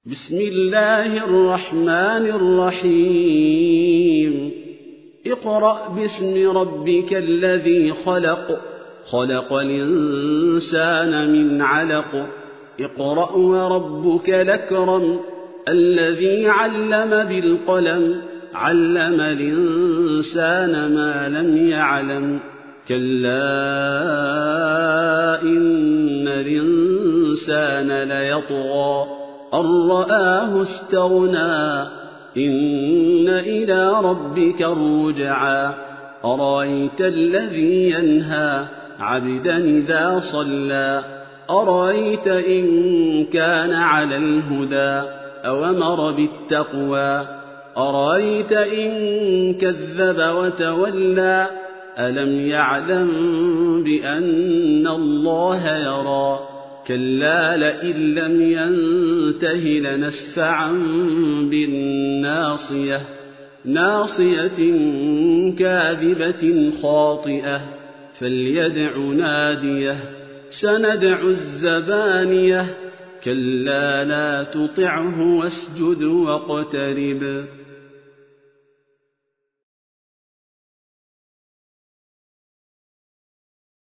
بسم الله الرحمن الرحيم اقرأ باسم ربك الذي خلق خلق الإنسان من علق اقرأ وربك الأكرم الذي علم بالقلم علم الإنسان ما لم يعلم كلا إن الإنسان ليطغى أن رآه استغنى إن إلى ربك الرجعى أرأيت الذي ينهى عبدا إذا صلى أرأيت إن كان على الهدى أو أمر بالتقوى أرأيت إن كذب وتولى ألم يعلم بأن الله يرى كلا لئن لم ينته لنسفعا بالناصية ناصية كاذبة خاطئة فليدع ناديه سندع الزبانية كلا لا تطعه واسجد واقترب